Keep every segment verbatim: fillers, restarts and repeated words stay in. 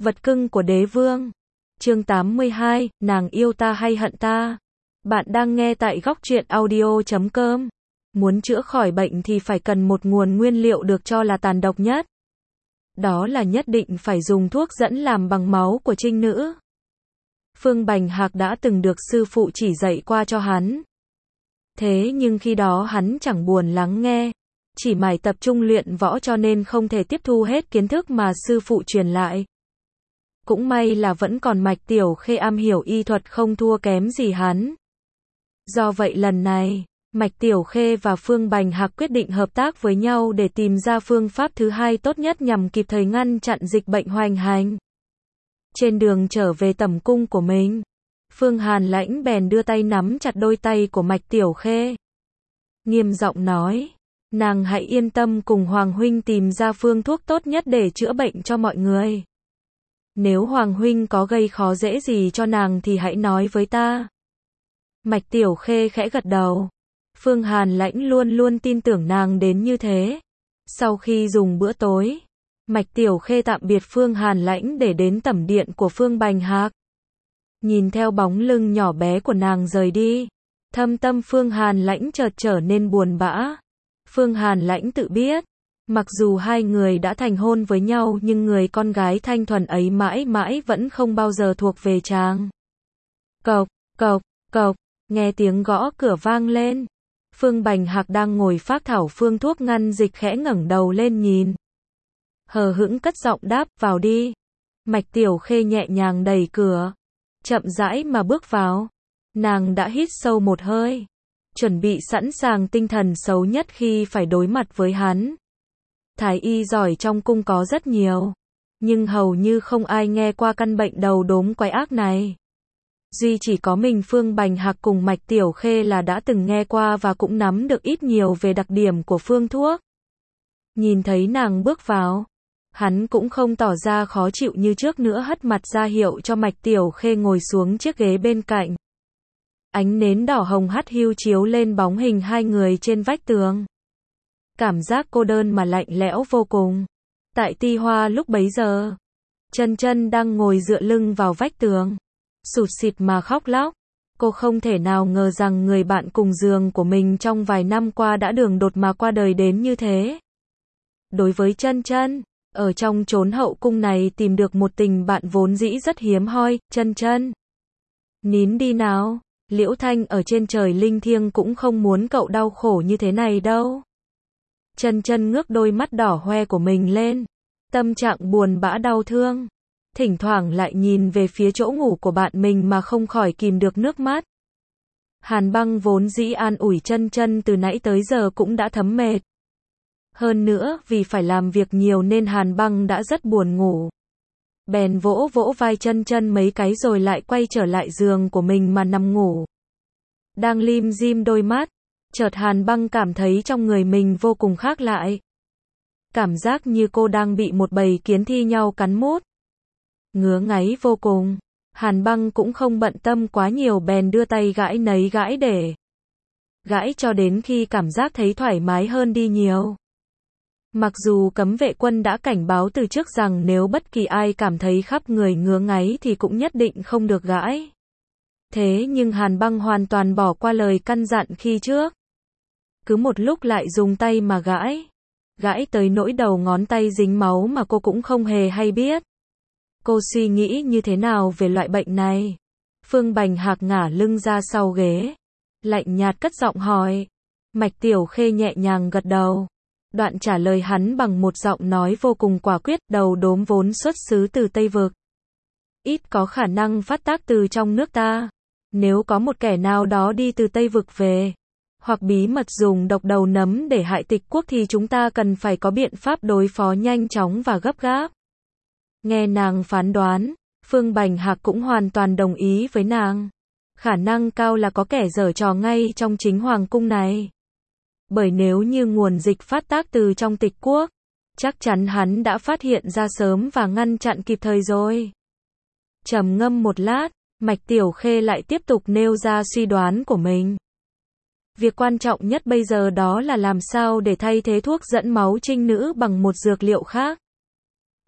Vật cưng của đế vương. Chương tám mươi hai, nàng yêu ta hay hận ta? Bạn đang nghe tại góc truyện audio chấm com. Muốn chữa khỏi bệnh thì phải cần một nguồn nguyên liệu được cho là tàn độc nhất. Đó là nhất định phải dùng thuốc dẫn làm bằng máu của trinh nữ. Phương Bành Hạc đã từng được sư phụ chỉ dạy qua cho hắn. Thế nhưng khi đó hắn chẳng buồn lắng nghe, chỉ mải tập trung luyện võ cho nên không thể tiếp thu hết kiến thức mà sư phụ truyền lại. Cũng may là vẫn còn Mạch Tiểu Khê am hiểu y thuật không thua kém gì hắn. Do vậy lần này, Mạch Tiểu Khê và Phương Bành Hạc quyết định hợp tác với nhau để tìm ra phương pháp thứ hai tốt nhất nhằm kịp thời ngăn chặn dịch bệnh hoành hành. Trên đường trở về tẩm cung của mình, Phương Hàn Lãnh bèn đưa tay nắm chặt đôi tay của Mạch Tiểu Khê. Nghiêm giọng nói, nàng hãy yên tâm cùng Hoàng Huynh tìm ra phương thuốc tốt nhất để chữa bệnh cho mọi người. Nếu Hoàng Huynh có gây khó dễ gì cho nàng thì hãy nói với ta. Mạch Tiểu Khê khẽ gật đầu. Phương Hàn Lãnh luôn luôn tin tưởng nàng đến như thế. Sau khi dùng bữa tối, Mạch Tiểu Khê tạm biệt Phương Hàn Lãnh để đến tẩm điện của Phương Bành Hạc. Nhìn theo bóng lưng nhỏ bé của nàng rời đi, thâm tâm Phương Hàn Lãnh chợt trở nên buồn bã. Phương Hàn Lãnh tự biết, mặc dù hai người đã thành hôn với nhau nhưng người con gái thanh thuần ấy mãi mãi vẫn không bao giờ thuộc về chàng. Cộc, cộc, cộc, nghe tiếng gõ cửa vang lên. Phương Bành Hạc đang ngồi phác thảo phương thuốc ngăn dịch khẽ ngẩng đầu lên nhìn. Hờ hững cất giọng đáp, vào đi. Mạch Tiểu Khê nhẹ nhàng đẩy cửa, chậm rãi mà bước vào. Nàng đã hít sâu một hơi, chuẩn bị sẵn sàng tinh thần xấu nhất khi phải đối mặt với hắn. Thái y giỏi trong cung có rất nhiều, nhưng hầu như không ai nghe qua căn bệnh đầu đốm quái ác này. Duy chỉ có mình Phương Bành Hạc cùng Mạch Tiểu Khê là đã từng nghe qua và cũng nắm được ít nhiều về đặc điểm của phương thuốc. Nhìn thấy nàng bước vào, hắn cũng không tỏ ra khó chịu như trước nữa, hất mặt ra hiệu cho Mạch Tiểu Khê ngồi xuống chiếc ghế bên cạnh. Ánh nến đỏ hồng hắt hiu chiếu lên bóng hình hai người trên vách tường. Cảm giác cô đơn mà lạnh lẽo vô cùng. Tại ti hoa lúc bấy giờ, Chân Chân đang ngồi dựa lưng vào vách tường, sụt sịt mà khóc lóc. Cô không thể nào ngờ rằng người bạn cùng giường của mình trong vài năm qua đã đường đột mà qua đời đến như thế. Đối với Chân Chân, ở trong chốn hậu cung này tìm được một tình bạn vốn dĩ rất hiếm hoi. Chân Chân, nín đi nào, Liễu Thanh ở trên trời linh thiêng cũng không muốn cậu đau khổ như thế này đâu. Chân Chân ngước đôi mắt đỏ hoe của mình lên, tâm trạng buồn bã đau thương, thỉnh thoảng lại nhìn về phía chỗ ngủ của bạn mình mà không khỏi kìm được nước mắt. Hàn Băng vốn dĩ an ủi Chân Chân từ nãy tới giờ cũng đã thấm mệt. Hơn nữa, vì phải làm việc nhiều nên Hàn Băng đã rất buồn ngủ. Bèn vỗ vỗ vai Chân Chân mấy cái rồi lại quay trở lại giường của mình mà nằm ngủ. Đang lim dim đôi mắt, chợt Hàn Băng cảm thấy trong người mình vô cùng khác lại. Cảm giác như cô đang bị một bầy kiến thi nhau cắn mút. Ngứa ngáy vô cùng. Hàn Băng cũng không bận tâm quá nhiều bèn đưa tay gãi nấy gãi để. Gãi cho đến khi cảm giác thấy thoải mái hơn đi nhiều. Mặc dù cấm vệ quân đã cảnh báo từ trước rằng nếu bất kỳ ai cảm thấy khắp người ngứa ngáy thì cũng nhất định không được gãi. Thế nhưng Hàn Băng hoàn toàn bỏ qua lời căn dặn khi trước. Cứ một lúc lại dùng tay mà gãi. Gãi tới nỗi đầu ngón tay dính máu mà cô cũng không hề hay biết. Cô suy nghĩ như thế nào về loại bệnh này? Phương Bành Hạc ngả lưng ra sau ghế, lạnh nhạt cất giọng hỏi. Mạch Tiểu Khê nhẹ nhàng gật đầu. Đoạn trả lời hắn bằng một giọng nói vô cùng quả quyết, đầu đốm vốn xuất xứ từ Tây Vực. Ít có khả năng phát tác từ trong nước ta. Nếu có một kẻ nào đó đi từ Tây Vực về, hoặc bí mật dùng độc đầu nấm để hại Tịch quốc thì chúng ta cần phải có biện pháp đối phó nhanh chóng và gấp gáp. Nghe nàng phán đoán, Phương Bành Hạc cũng hoàn toàn đồng ý với nàng. Khả năng cao là có kẻ giở trò ngay trong chính hoàng cung này. Bởi nếu như nguồn dịch phát tác từ trong Tịch quốc, chắc chắn hắn đã phát hiện ra sớm và ngăn chặn kịp thời rồi. Trầm ngâm một lát, Mạch Tiểu Khê lại tiếp tục nêu ra suy đoán của mình. Việc quan trọng nhất bây giờ đó là làm sao để thay thế thuốc dẫn máu trinh nữ bằng một dược liệu khác.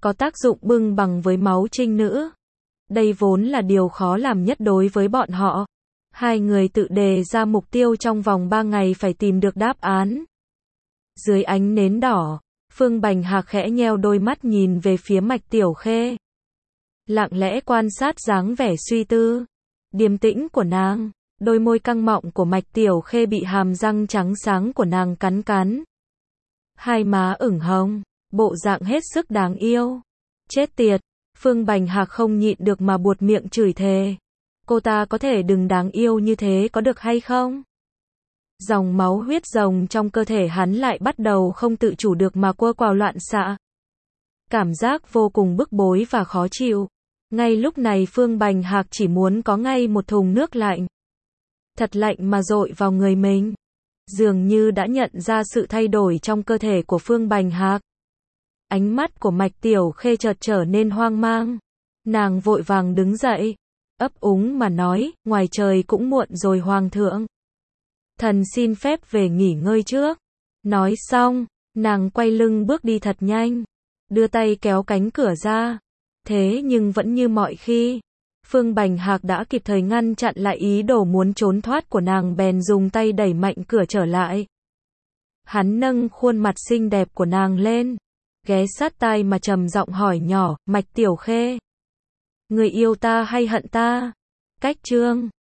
có tác dụng bưng bằng với máu trinh nữ. Đây vốn là điều khó làm nhất đối với bọn họ. Hai người tự đề ra mục tiêu trong vòng ba ngày phải tìm được đáp án. Dưới ánh nến đỏ, Phương Bành Hạc khẽ nheo đôi mắt nhìn về phía Mạch Tiểu Khê. Lặng lẽ quan sát dáng vẻ suy tư, điềm tĩnh của nàng, đôi môi căng mọng của Mạch Tiểu Khê bị hàm răng trắng sáng của nàng cắn cắn. Hai má ửng hồng, bộ dạng hết sức đáng yêu. Chết tiệt, Phương Bành Hạc không nhịn được mà buột miệng chửi thề. Cô ta có thể đừng đáng yêu như thế có được hay không? Dòng máu huyết rồng trong cơ thể hắn lại bắt đầu không tự chủ được mà quơ quào loạn xạ. Cảm giác vô cùng bức bối và khó chịu. Ngay lúc này Phương Bành Hạc chỉ muốn có ngay một thùng nước lạnh. Thật lạnh mà dội vào người mình. Dường như đã nhận ra sự thay đổi trong cơ thể của Phương Bành Hạc. Ánh mắt của Mạch Tiểu Khê chợt trở nên hoang mang. Nàng vội vàng đứng dậy, ấp úng mà nói, ngoài trời cũng muộn rồi hoàng thượng. Thần xin phép về nghỉ ngơi trước. Nói xong, nàng quay lưng bước đi thật nhanh, đưa tay kéo cánh cửa ra. Thế nhưng vẫn như mọi khi, Phương Bành Hạc đã kịp thời ngăn chặn lại ý đồ muốn trốn thoát của nàng, bèn dùng tay đẩy mạnh cửa trở lại. Hắn nâng khuôn mặt xinh đẹp của nàng lên, ghé sát tai mà trầm giọng hỏi nhỏ, Mạch Tiểu Khê, người yêu ta hay hận ta? Cách chương